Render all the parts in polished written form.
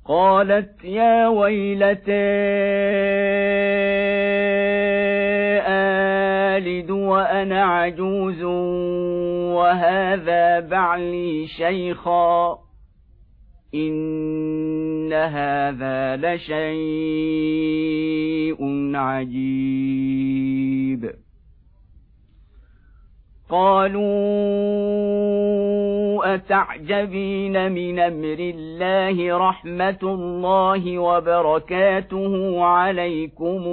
قالت يا ويلتى آلد وأنا عجوز وهذا بعلي شيخا إن هذا لشيء عجيب. قالوا أتعجبين من أمر الله رحمة الله وبركاته عليكم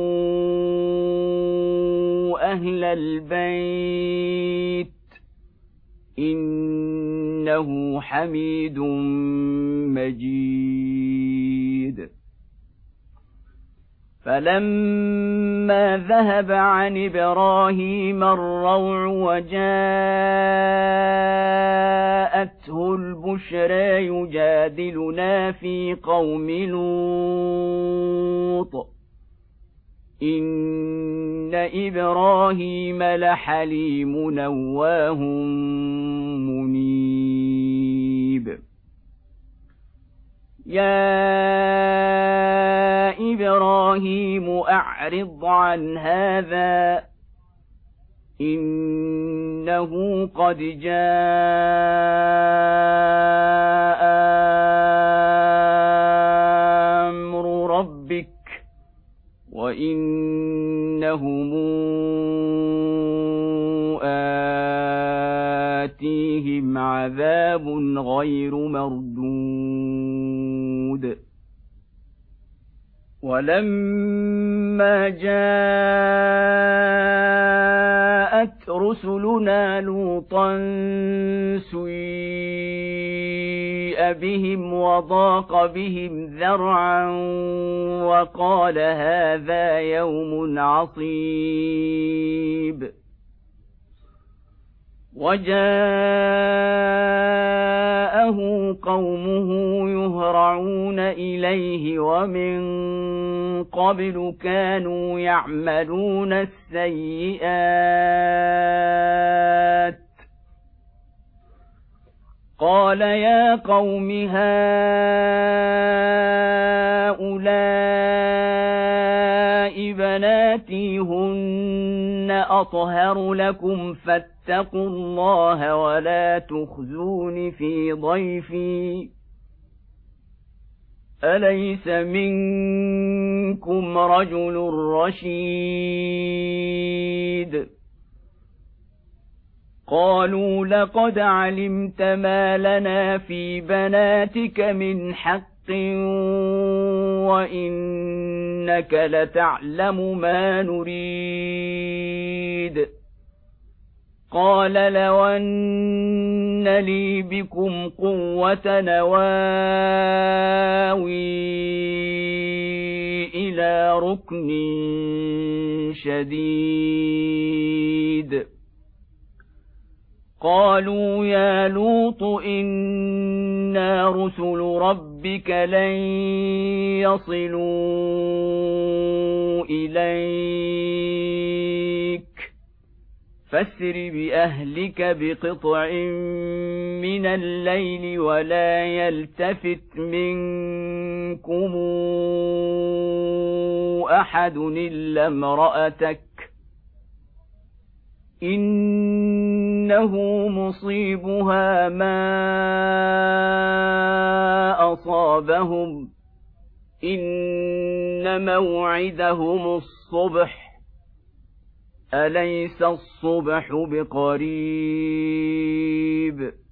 أهل البيت إنه حميد مجيد. فلما ذهب عن إبراهيم الروع وجاءته البشرى يجادلنا في قوم لوط إن إبراهيم لحليم أواه منيب. يا إبراهيم أعرض عن هذا إنه قد جاء أمر ربك وإنهم آتيهم عذاب غير مردود. ولما جاءت رسلنا لوطا سيء بهم وضاق بهم ذرعا وقال هذا يوم عصيب. وجاءه قومه يهرعون إليه ومن قبل كانوا يعملون السيئات. قال يا قوم هؤلاء بناتي هن أطهر لكم فاتقوا الله ولا تخزون في ضيفي أليس منكم رجل رشيد. قالوا لقد علمت ما لنا في بناتك من حق وإنك لتعلم ما نريد. قال لو أن لي بكم قوة نواوي إلى ركن شديد. قالوا يا لوط إنا رسل ربك لن يصلوا إليك فاسر بأهلك بقطع من الليل ولا يلتفت منكم أحد إلا امرأتك إنه مصيبها ما أصابهم إن موعدهم الصبح أليس الصبح بقريب.